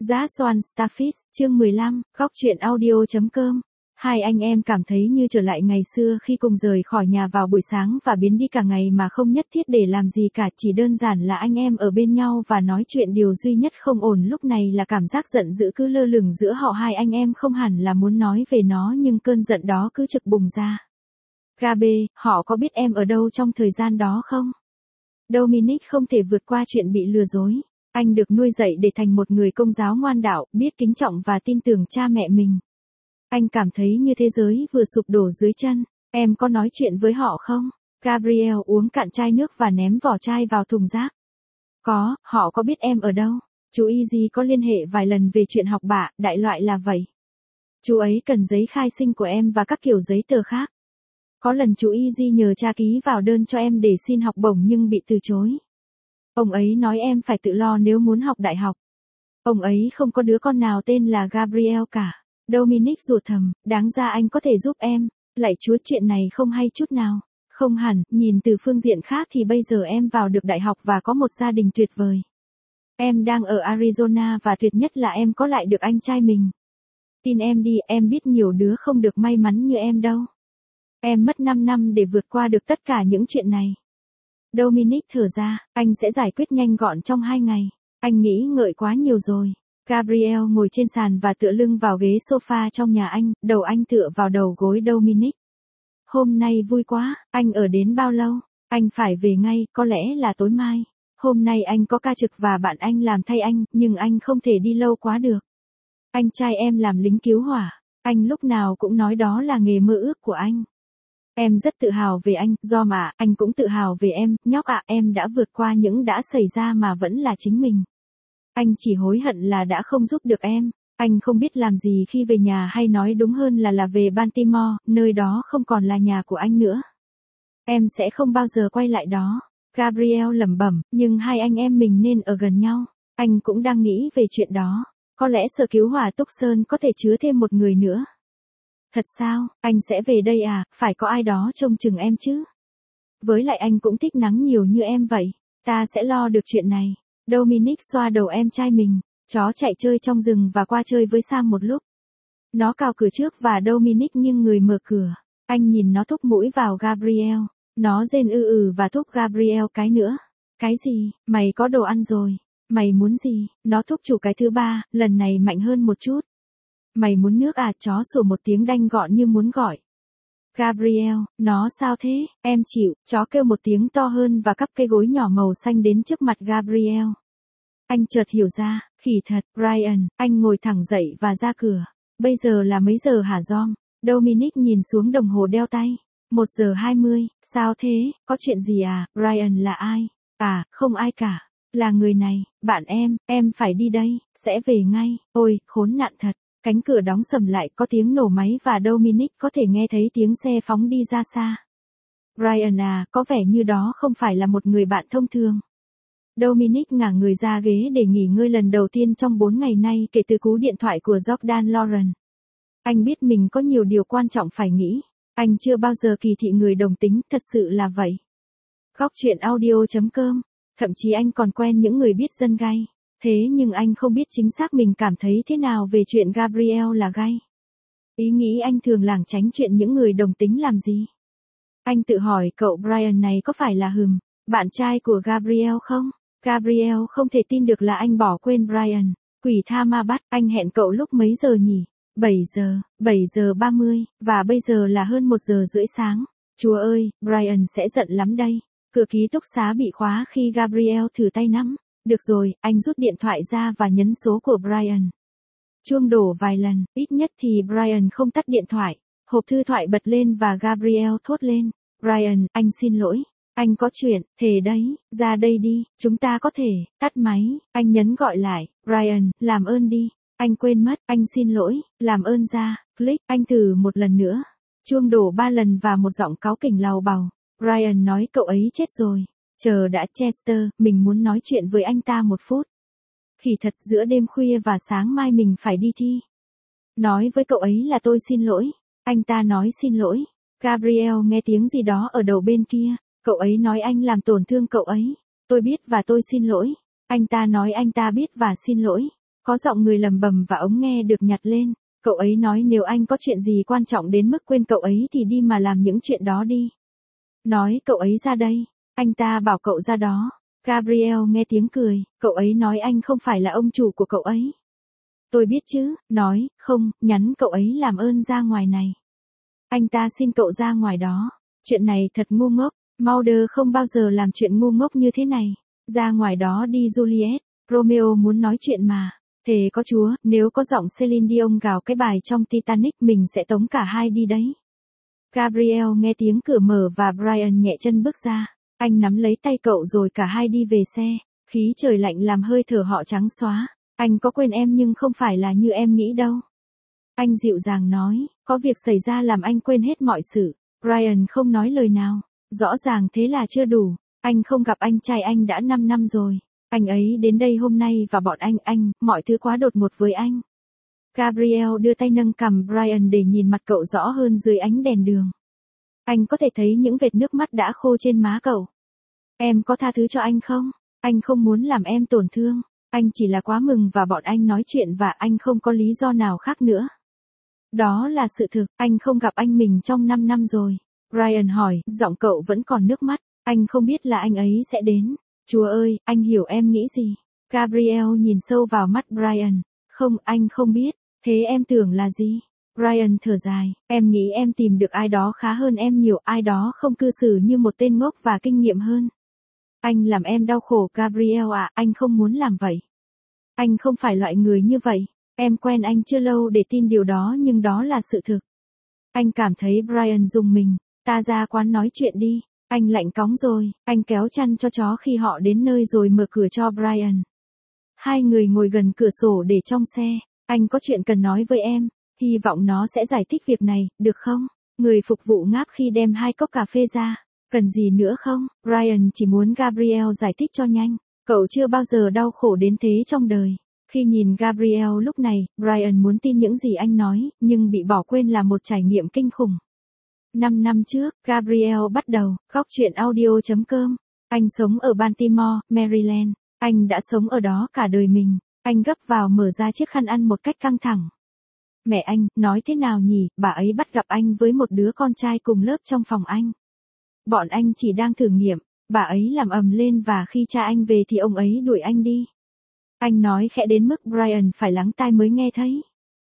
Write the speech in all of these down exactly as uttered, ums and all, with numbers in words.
Giá Soan Starfish, chương mười lăm, góc truyện audio.com. Hai anh em cảm thấy như trở lại ngày xưa khi cùng rời khỏi nhà vào buổi sáng và biến đi cả ngày mà không nhất thiết để làm gì cả, chỉ đơn giản là anh em ở bên nhau và nói chuyện. Điều duy nhất không ổn lúc này là cảm giác giận dữ cứ lơ lửng giữa họ hai anh em, không hẳn là muốn nói về nó nhưng cơn giận đó cứ trực bùng ra. Gabe, họ có biết em ở đâu trong thời gian đó không? Dominic không thể vượt qua chuyện bị lừa dối. Anh được nuôi dạy để thành một người Công giáo ngoan đạo, biết kính trọng và tin tưởng cha mẹ mình. Anh cảm thấy như thế giới vừa sụp đổ dưới chân. Em có nói chuyện với họ không? Gabriel uống cạn chai nước và ném vỏ chai vào thùng rác. Có, họ có biết em ở đâu. Chú Easy có liên hệ vài lần về chuyện học bạ, đại loại là vậy. Chú ấy cần giấy khai sinh của em và các kiểu giấy tờ khác. Có lần chú Easy nhờ cha ký vào đơn cho em để xin học bổng nhưng bị từ chối. Ông ấy nói em phải tự lo nếu muốn học đại học. Ông ấy không có đứa con nào tên là Gabriel cả. Dominic rủa thầm, đáng ra anh có thể giúp em. Lạy Chúa, chuyện này không hay chút nào. Không hẳn, nhìn từ phương diện khác thì bây giờ em vào được đại học và có một gia đình tuyệt vời. Em đang ở Arizona và tuyệt nhất là em có lại được anh trai mình. Tin em đi, em biết nhiều đứa không được may mắn như em đâu. Em mất năm năm để vượt qua được tất cả những chuyện này. Dominic thở ra, anh sẽ giải quyết nhanh gọn trong hai ngày. Anh nghĩ ngợi quá nhiều rồi. Gabriel ngồi trên sàn và tựa lưng vào ghế sofa trong nhà anh, đầu anh tựa vào đầu gối Dominic. Hôm nay vui quá, anh ở đến bao lâu? Anh phải về ngay, có lẽ là tối mai. Hôm nay anh có ca trực và bạn anh làm thay anh, nhưng anh không thể đi lâu quá được. Anh trai em làm lính cứu hỏa. Anh lúc nào cũng nói đó là nghề mơ ước của anh. Em rất tự hào về anh, do mà, anh cũng tự hào về em, nhóc ạ, em đã vượt qua những đã xảy ra mà vẫn là chính mình. Anh chỉ hối hận là đã không giúp được em. Anh không biết làm gì khi về nhà, hay nói đúng hơn là là về Baltimore, nơi đó không còn là nhà của anh nữa. Em sẽ không bao giờ quay lại đó. Gabriel lẩm bẩm, nhưng hai anh em mình nên ở gần nhau. Anh cũng đang nghĩ về chuyện đó. Có lẽ sở cứu hỏa Tucson có thể chứa thêm một người nữa. Thật sao, anh sẽ về đây à, phải có ai đó trông chừng em chứ. Với lại anh cũng thích nắng nhiều như em vậy. Ta sẽ lo được chuyện này. Dominic xoa đầu em trai mình. Chó chạy chơi trong rừng và qua chơi với Sam một lúc. Nó cào cửa trước và Dominic nghiêng người mở cửa. Anh nhìn nó thúc mũi vào Gabriel. Nó rên ư ừ và thúc Gabriel cái nữa. Cái gì, mày có đồ ăn rồi. Mày muốn gì, nó thúc chủ cái thứ ba, lần này mạnh hơn một chút. Mày muốn nước à? Chó sủa một tiếng đanh gọn như muốn gọi. Gabriel, nó sao thế? Em chịu. Chó kêu một tiếng to hơn và cắp cây gối nhỏ màu xanh đến trước mặt Gabriel. Anh chợt hiểu ra, khỉ thật, Brian. Anh ngồi thẳng dậy và ra cửa. Bây giờ là mấy giờ hả Dom? Dominic nhìn xuống đồng hồ đeo tay. Một giờ hai mươi, sao thế, có chuyện gì à? Brian là ai? À, không ai cả. Là người này, bạn em, em phải đi đây, sẽ về ngay. Ôi, khốn nạn thật. Cánh cửa đóng sầm lại, có tiếng nổ máy và Dominic có thể nghe thấy tiếng xe phóng đi ra xa. Brian à, có vẻ như đó không phải là một người bạn thông thường. Dominic ngả người ra ghế để nghỉ ngơi lần đầu tiên trong bốn ngày nay kể từ cú điện thoại của Jordan Lauren. Anh biết mình có nhiều điều quan trọng phải nghĩ. Anh chưa bao giờ kỳ thị người đồng tính, thật sự là vậy. Góc truyện audio.com. Thậm chí anh còn quen những người biết dân gay. Thế nhưng anh không biết chính xác mình cảm thấy thế nào về chuyện Gabriel là gay. Ý nghĩ anh thường lảng tránh chuyện những người đồng tính làm gì. Anh tự hỏi cậu Brian này có phải là Hừm, bạn trai của Gabriel không? Gabriel không thể tin được là anh bỏ quên Brian. Quỷ tha ma bắt, anh hẹn cậu lúc mấy giờ nhỉ? bảy giờ, bảy giờ ba mươi, và bây giờ là hơn một giờ rưỡi sáng. Chúa ơi, Brian sẽ giận lắm đây. Cửa ký túc xá bị khóa khi Gabriel thử tay nắm. Được rồi, anh rút điện thoại ra và nhấn số của Brian. Chuông đổ vài lần, ít nhất thì Brian không tắt điện thoại. Hộp thư thoại bật lên và Gabriel thốt lên. Brian, anh xin lỗi. Anh có chuyện, thề đấy, ra đây đi, chúng ta có thể, tắt máy. Anh nhấn gọi lại, Brian, làm ơn đi. Anh quên mất, anh xin lỗi, làm ơn ra, click, anh thử một lần nữa. Chuông đổ ba lần và một giọng cáu kỉnh làu bàu. Brian nói cậu ấy chết rồi. Chờ đã Chester, mình muốn nói chuyện với anh ta một phút. Khỉ thật, giữa đêm khuya và sáng mai mình phải đi thi. Nói với cậu ấy là tôi xin lỗi. Anh ta nói xin lỗi. Gabriel nghe tiếng gì đó ở đầu bên kia. Cậu ấy nói anh làm tổn thương cậu ấy. Tôi biết và tôi xin lỗi. Anh ta nói anh ta biết và xin lỗi. Có giọng người lầm bầm và ống nghe được nhặt lên. Cậu ấy nói nếu anh có chuyện gì quan trọng đến mức quên cậu ấy thì đi mà làm những chuyện đó đi. Nói cậu ấy ra đây. Anh ta bảo cậu ra đó. Gabriel nghe tiếng cười. Cậu ấy nói anh không phải là ông chủ của cậu ấy. Tôi biết chứ. Nói, không, nhắn cậu ấy làm ơn ra ngoài này. Anh ta xin cậu ra ngoài đó. Chuyện này thật ngu ngốc. Mulder không bao giờ làm chuyện ngu ngốc như thế này. Ra ngoài đó đi Juliet. Romeo muốn nói chuyện mà. Thề có Chúa, nếu có giọng Celine Dion gào cái bài trong Titanic mình sẽ tống cả hai đi đấy. Gabriel nghe tiếng cửa mở và Brian nhẹ chân bước ra. Anh nắm lấy tay cậu rồi cả hai đi về xe. Khí trời lạnh làm hơi thở họ trắng xóa. Anh có quên em nhưng không phải là như em nghĩ đâu. Anh dịu dàng nói, có việc xảy ra làm anh quên hết mọi sự. Brian không nói lời nào. Rõ ràng thế là chưa đủ. Anh không gặp anh trai anh đã năm năm rồi. Anh ấy đến đây hôm nay và bọn anh, anh, mọi thứ quá đột ngột với anh. Gabriel đưa tay nâng cằm Brian để nhìn mặt cậu rõ hơn dưới ánh đèn đường. Anh có thể thấy những vệt nước mắt đã khô trên má cậu. Em có tha thứ cho anh không? Anh không muốn làm em tổn thương. Anh chỉ là quá mừng và bọn anh nói chuyện và anh không có lý do nào khác nữa. Đó là sự thực, anh không gặp anh mình trong năm năm rồi. Brian hỏi, giọng cậu vẫn còn nước mắt. Anh không biết là anh ấy sẽ đến. Chúa ơi, anh hiểu em nghĩ gì. Gabriel nhìn sâu vào mắt Brian. Không, anh không biết. Thế em tưởng là gì? Brian thở dài. Em nghĩ em tìm được ai đó khá hơn em nhiều, ai đó không cư xử như một tên ngốc và kinh nghiệm hơn. Anh làm em đau khổ Gabriel ạ, à, anh không muốn làm vậy. Anh không phải loại người như vậy. Em quen anh chưa lâu để tin điều đó nhưng đó là sự thực. Anh cảm thấy Brian rùng mình. Ta ra quán nói chuyện đi. Anh lạnh cóng rồi, anh kéo chăn cho chó khi họ đến nơi rồi mở cửa cho Brian. Hai người ngồi gần cửa sổ để trong xe. Anh có chuyện cần nói với em. Hy vọng nó sẽ giải thích việc này, được không? Người phục vụ ngáp khi đem hai cốc cà phê ra. Cần gì nữa không? Brian chỉ muốn Gabriel giải thích cho nhanh. Cậu chưa bao giờ đau khổ đến thế trong đời. Khi nhìn Gabriel lúc này, Brian muốn tin những gì anh nói, nhưng bị bỏ quên là một trải nghiệm kinh khủng. Năm năm trước, Gabriel bắt đầu, góc chuyện audio chấm com. Anh sống ở Baltimore, Maryland. Anh đã sống ở đó cả đời mình. Anh gấp vào mở ra chiếc khăn ăn một cách căng thẳng. Mẹ anh, nói thế nào nhỉ, bà ấy bắt gặp anh với một đứa con trai cùng lớp trong phòng anh. Bọn anh chỉ đang thử nghiệm, bà ấy làm ầm lên và khi cha anh về thì ông ấy đuổi anh đi. Anh nói khẽ đến mức Brian phải lắng tai mới nghe thấy.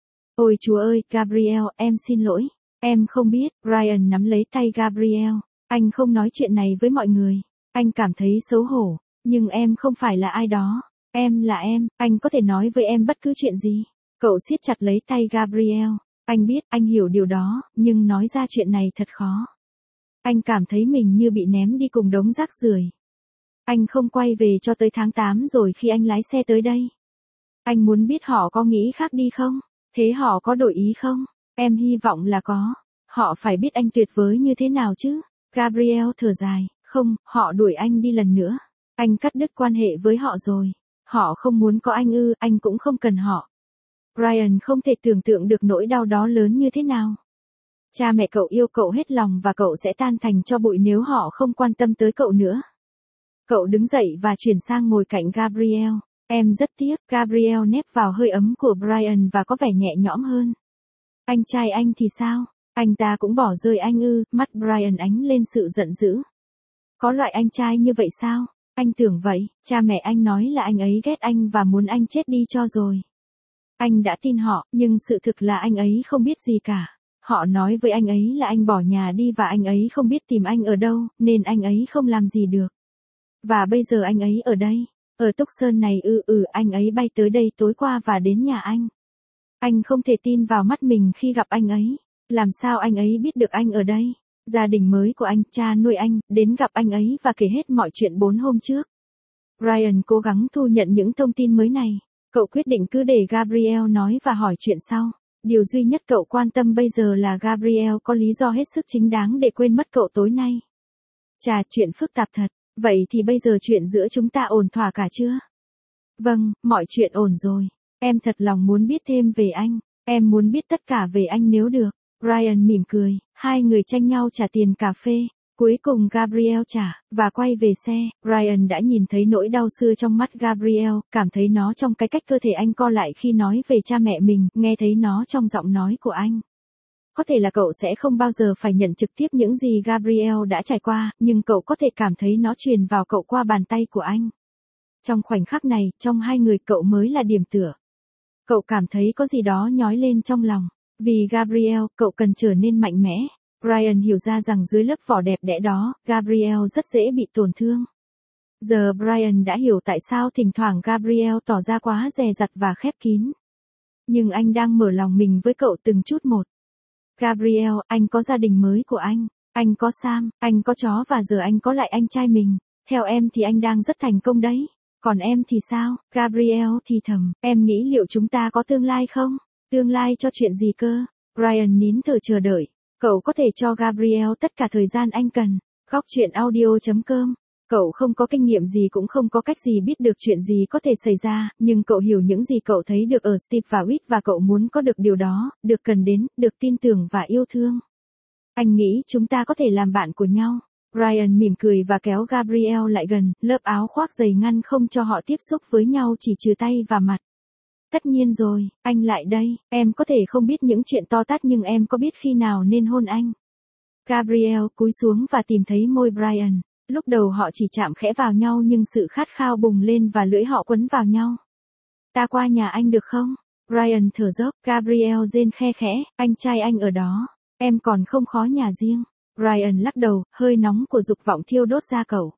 Ôi Chúa ơi, Gabriel, em xin lỗi. Em không biết, Brian nắm lấy tay Gabriel. Anh không nói chuyện này với mọi người. Anh cảm thấy xấu hổ, nhưng em không phải là ai đó. Em là em, anh có thể nói với em bất cứ chuyện gì. Cậu siết chặt lấy tay Gabriel. Anh biết, anh hiểu điều đó, nhưng nói ra chuyện này thật khó. Anh cảm thấy mình như bị ném đi cùng đống rác rưởi. Anh không quay về cho tới tháng tám rồi khi anh lái xe tới đây. Anh muốn biết họ có nghĩ khác đi không? Thế họ có đổi ý không? Em hy vọng là có. Họ phải biết anh tuyệt vời như thế nào chứ. Gabriel thở dài. Không, họ đuổi anh đi lần nữa. Anh cắt đứt quan hệ với họ rồi. Họ không muốn có anh ư, anh cũng không cần họ. Brian không thể tưởng tượng được nỗi đau đó lớn như thế nào. Cha mẹ cậu yêu cậu hết lòng và cậu sẽ tan thành tro bụi nếu họ không quan tâm tới cậu nữa. Cậu đứng dậy và chuyển sang ngồi cạnh Gabriel. Em rất tiếc, Gabriel nép vào hơi ấm của Brian và có vẻ nhẹ nhõm hơn. Anh trai anh thì sao? Anh ta cũng bỏ rơi anh ư? Mắt Brian ánh lên sự giận dữ. Có loại anh trai như vậy sao? Anh tưởng vậy, cha mẹ anh nói là anh ấy ghét anh và muốn anh chết đi cho rồi. Anh đã tin họ, nhưng sự thực là anh ấy không biết gì cả. Họ nói với anh ấy là anh bỏ nhà đi và anh ấy không biết tìm anh ở đâu, nên anh ấy không làm gì được. Và bây giờ anh ấy ở đây, ở Tucson này ư ừ, anh ấy bay tới đây tối qua và đến nhà anh. Anh không thể tin vào mắt mình khi gặp anh ấy. Làm sao anh ấy biết được anh ở đây? Gia đình mới của anh, cha nuôi anh, đến gặp anh ấy và kể hết mọi chuyện bốn hôm trước. Brian cố gắng thu nhận những thông tin mới này. Cậu quyết định cứ để Gabriel nói và hỏi chuyện sau. Điều duy nhất cậu quan tâm bây giờ là Gabriel có lý do hết sức chính đáng để quên mất cậu tối nay. Chà, chuyện phức tạp thật. Vậy thì bây giờ chuyện giữa chúng ta ổn thỏa cả chưa? Vâng, mọi chuyện ổn rồi. Em thật lòng muốn biết thêm về anh. Em muốn biết tất cả về anh nếu được. Brian mỉm cười. Hai người tranh nhau trả tiền cà phê. Cuối cùng Gabriel trả, và quay về xe, Brian đã nhìn thấy nỗi đau xưa trong mắt Gabriel, cảm thấy nó trong cái cách cơ thể anh co lại khi nói về cha mẹ mình, nghe thấy nó trong giọng nói của anh. Có thể là cậu sẽ không bao giờ phải nhận trực tiếp những gì Gabriel đã trải qua, nhưng cậu có thể cảm thấy nó truyền vào cậu qua bàn tay của anh. Trong khoảnh khắc này, trong hai người cậu mới là điểm tựa. Cậu cảm thấy có gì đó nhói lên trong lòng. Vì Gabriel, cậu cần trở nên mạnh mẽ. Brian hiểu ra rằng dưới lớp vỏ đẹp đẽ đó, Gabriel rất dễ bị tổn thương. Giờ Brian đã hiểu tại sao thỉnh thoảng Gabriel tỏ ra quá dè dặt và khép kín. Nhưng anh đang mở lòng mình với cậu từng chút một. Gabriel, anh có gia đình mới của anh. Anh có Sam, anh có chó và giờ anh có lại anh trai mình. Theo em thì anh đang rất thành công đấy. Còn em thì sao? Gabriel thì thầm, em nghĩ liệu chúng ta có tương lai không? Tương lai cho chuyện gì cơ? Brian nín thở chờ đợi. Cậu có thể cho Gabriel tất cả thời gian anh cần. Góc chuyện audio chấm com. Cậu không có kinh nghiệm gì cũng không có cách gì biết được chuyện gì có thể xảy ra, nhưng cậu hiểu những gì cậu thấy được ở Steve và Whit và cậu muốn có được điều đó, được cần đến, được tin tưởng và yêu thương. Anh nghĩ chúng ta có thể làm bạn của nhau. Brian mỉm cười và kéo Gabriel lại gần, lớp áo khoác dày ngăn không cho họ tiếp xúc với nhau chỉ trừ tay và mặt. Tất nhiên rồi, anh lại đây, em có thể không biết những chuyện to tát nhưng em có biết khi nào nên hôn anh. Gabriel cúi xuống và tìm thấy môi Brian. Lúc đầu họ chỉ chạm khẽ vào nhau nhưng sự khát khao bùng lên và lưỡi họ quấn vào nhau. Ta qua nhà anh được không? Brian thở dốc, Gabriel rên khe khẽ, anh trai anh ở đó. Em còn không khó nhà riêng. Brian lắc đầu, hơi nóng của dục vọng thiêu đốt da cậu.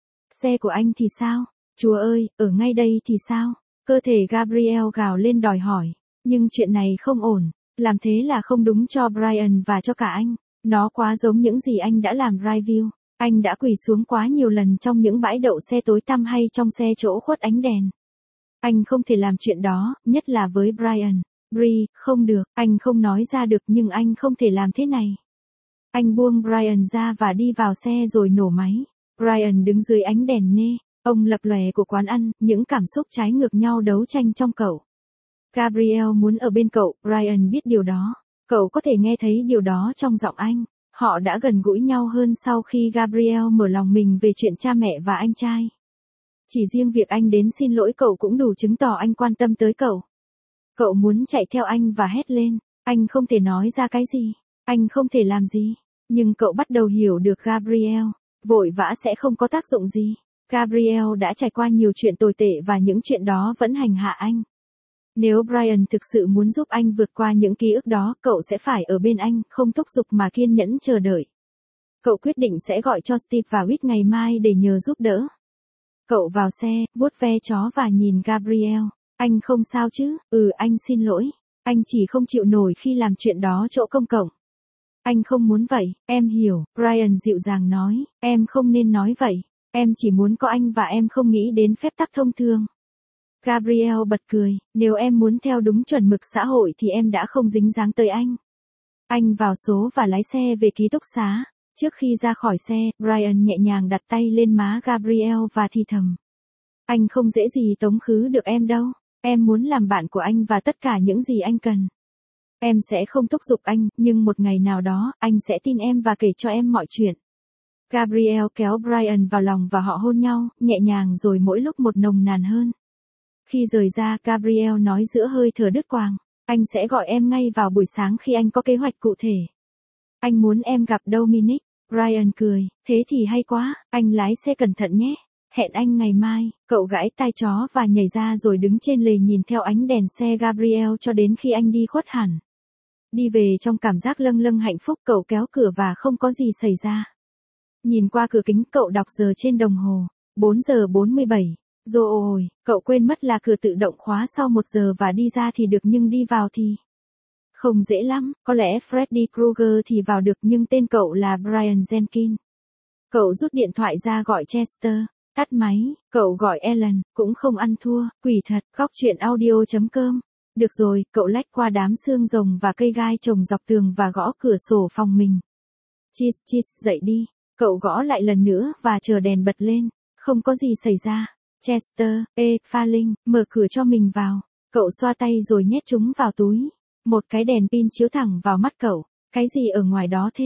Xe của anh thì sao? Chúa ơi, ở ngay đây thì sao? Cơ thể Gabriel gào lên đòi hỏi. Nhưng chuyện này không ổn. Làm thế là không đúng cho Brian và cho cả anh. Nó quá giống những gì anh đã làm Riveview. Anh đã quỳ xuống quá nhiều lần trong những bãi đậu xe tối tăm hay trong xe chỗ khuất ánh đèn. Anh không thể làm chuyện đó, nhất là với Brian. Bri, không được, anh không nói ra được nhưng anh không thể làm thế này. Anh buông Brian ra và đi vào xe rồi nổ máy. Brian đứng dưới ánh đèn nê, ông lập lòe của quán ăn, những cảm xúc trái ngược nhau đấu tranh trong cậu. Gabriel muốn ở bên cậu, Brian biết điều đó. Cậu có thể nghe thấy điều đó trong giọng anh. Họ đã gần gũi nhau hơn sau khi Gabriel mở lòng mình về chuyện cha mẹ và anh trai. Chỉ riêng việc anh đến xin lỗi cậu cũng đủ chứng tỏ anh quan tâm tới cậu. Cậu muốn chạy theo anh và hét lên. Anh không thể nói ra cái gì. Anh không thể làm gì. Nhưng cậu bắt đầu hiểu được Gabriel. Vội vã sẽ không có tác dụng gì. Gabriel đã trải qua nhiều chuyện tồi tệ và những chuyện đó vẫn hành hạ anh. Nếu Brian thực sự muốn giúp anh vượt qua những ký ức đó, cậu sẽ phải ở bên anh, không thúc giục mà kiên nhẫn chờ đợi. Cậu quyết định sẽ gọi cho Steve và Whit ngày mai để nhờ giúp đỡ. Cậu vào xe, vuốt ve chó và nhìn Gabriel. Anh không sao chứ? Ừ, anh xin lỗi. Anh chỉ không chịu nổi khi làm chuyện đó chỗ công cộng. Anh không muốn vậy, em hiểu, Brian dịu dàng nói, em không nên nói vậy. Em chỉ muốn có anh và em không nghĩ đến phép tắc thông thường. Gabriel bật cười, nếu em muốn theo đúng chuẩn mực xã hội thì em đã không dính dáng tới anh. Anh vào số và lái xe về ký túc xá. Trước khi ra khỏi xe, Brian nhẹ nhàng đặt tay lên má Gabriel và thì thầm. Anh không dễ gì tống khứ được em đâu. Em muốn làm bạn của anh và tất cả những gì anh cần. Em sẽ không thúc giục anh, nhưng một ngày nào đó, anh sẽ tin em và kể cho em mọi chuyện. Gabriel kéo Brian vào lòng và họ hôn nhau, nhẹ nhàng rồi mỗi lúc một nồng nàn hơn. Khi rời ra, Gabriel nói giữa hơi thở đứt quãng, anh sẽ gọi em ngay vào buổi sáng khi anh có kế hoạch cụ thể. Anh muốn em gặp Dominic. Brian cười, thế thì hay quá, anh lái xe cẩn thận nhé. Hẹn anh ngày mai. Cậu gãi tai chó và nhảy ra rồi đứng trên lề nhìn theo ánh đèn xe Gabriel cho đến khi anh đi khuất hẳn. Đi về trong cảm giác lâng lâng hạnh phúc, cậu kéo cửa và không có gì xảy ra. Nhìn qua cửa kính, cậu đọc giờ trên đồng hồ. bốn giờ bốn mươi bảy. Rồi ôi, cậu quên mất là cửa tự động khóa sau một giờ và đi ra thì được nhưng đi vào thì không dễ lắm. Có lẽ Freddy Krueger thì vào được nhưng tên cậu là Brian Jenkins. Cậu rút điện thoại ra gọi Chester. Tắt máy, cậu gọi Ellen, cũng không ăn thua, quỷ thật. Góc chuyện audio chấm com. Được rồi, cậu lách qua đám xương rồng và cây gai trồng dọc tường và gõ cửa sổ phòng mình. Cheese cheese, dậy đi. Cậu gõ lại lần nữa và chờ đèn bật lên. Không có gì xảy ra. Chester, ê, pha linh, mở cửa cho mình vào. Cậu xoa tay rồi nhét chúng vào túi. Một cái đèn pin chiếu thẳng vào mắt cậu. Cái gì ở ngoài đó thế?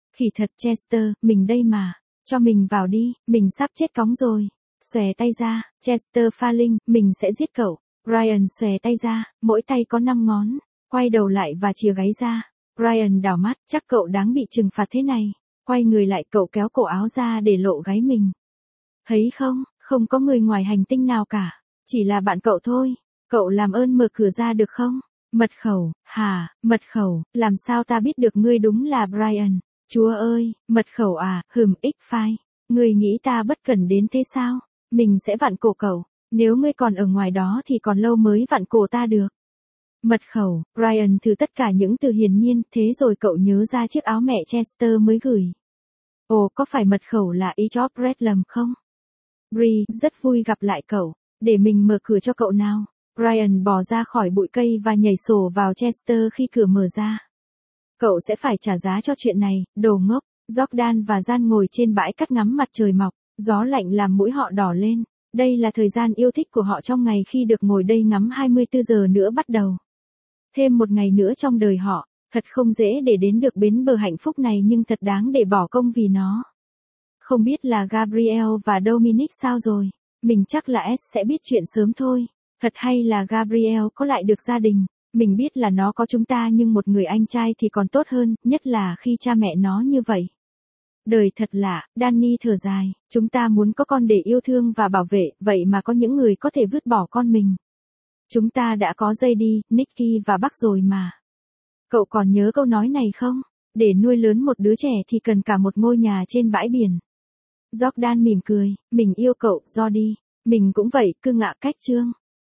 Khỉ thật Chester, mình đây mà. Cho mình vào đi, mình sắp chết cóng rồi. Xòe tay ra, Chester pha linh, mình sẽ giết cậu. Ryan xòe tay ra, mỗi tay có năm ngón. Quay đầu lại và chìa gáy ra. Ryan đảo mắt, chắc cậu đáng bị trừng phạt thế này. Quay người lại cậu kéo cổ áo ra để lộ gáy mình. Thấy không, không có người ngoài hành tinh nào cả. Chỉ là bạn cậu thôi. Cậu làm ơn mở cửa ra được không? Mật khẩu, hả, mật khẩu, làm sao ta biết được ngươi đúng là Brian? Chúa ơi, mật khẩu à, hừm X-File. Ngươi nghĩ ta bất cẩn đến thế sao? Mình sẽ vặn cổ cậu. Nếu ngươi còn ở ngoài đó thì còn lâu mới vặn cổ ta được. Mật khẩu, Brian thử tất cả những từ hiển nhiên, thế rồi cậu nhớ ra chiếc áo mẹ Chester mới gửi. Ồ, có phải mật khẩu là Ejop Redlam không? Bri, rất vui gặp lại cậu. Để mình mở cửa cho cậu nào. Brian bò ra khỏi bụi cây và nhảy sổ vào Chester khi cửa mở ra. Cậu sẽ phải trả giá cho chuyện này, đồ ngốc. Jordan và Jan ngồi trên bãi cát ngắm mặt trời mọc, gió lạnh làm mũi họ đỏ lên. Đây là thời gian yêu thích của họ trong ngày khi được ngồi đây ngắm hai mươi tư giờ nữa bắt đầu. Thêm một ngày nữa trong đời họ, thật không dễ để đến được bến bờ hạnh phúc này nhưng thật đáng để bỏ công vì nó. Không biết là Gabriel và Dominic sao rồi, mình chắc là S sẽ biết chuyện sớm thôi. Thật hay là Gabriel có lại được gia đình, mình biết là nó có chúng ta nhưng một người anh trai thì còn tốt hơn, nhất là khi cha mẹ nó như vậy. Đời thật lạ, Danny thở dài, chúng ta muốn có con để yêu thương và bảo vệ, vậy mà có những người có thể vứt bỏ con mình. Chúng ta đã có J D, Nicky và Buck rồi mà. Cậu còn nhớ câu nói này không? Để nuôi lớn một đứa trẻ thì cần cả một ngôi nhà trên bãi biển. Jordan mỉm cười, mình yêu cậu, Jody. Mình cũng vậy, cưng ạ cách chương.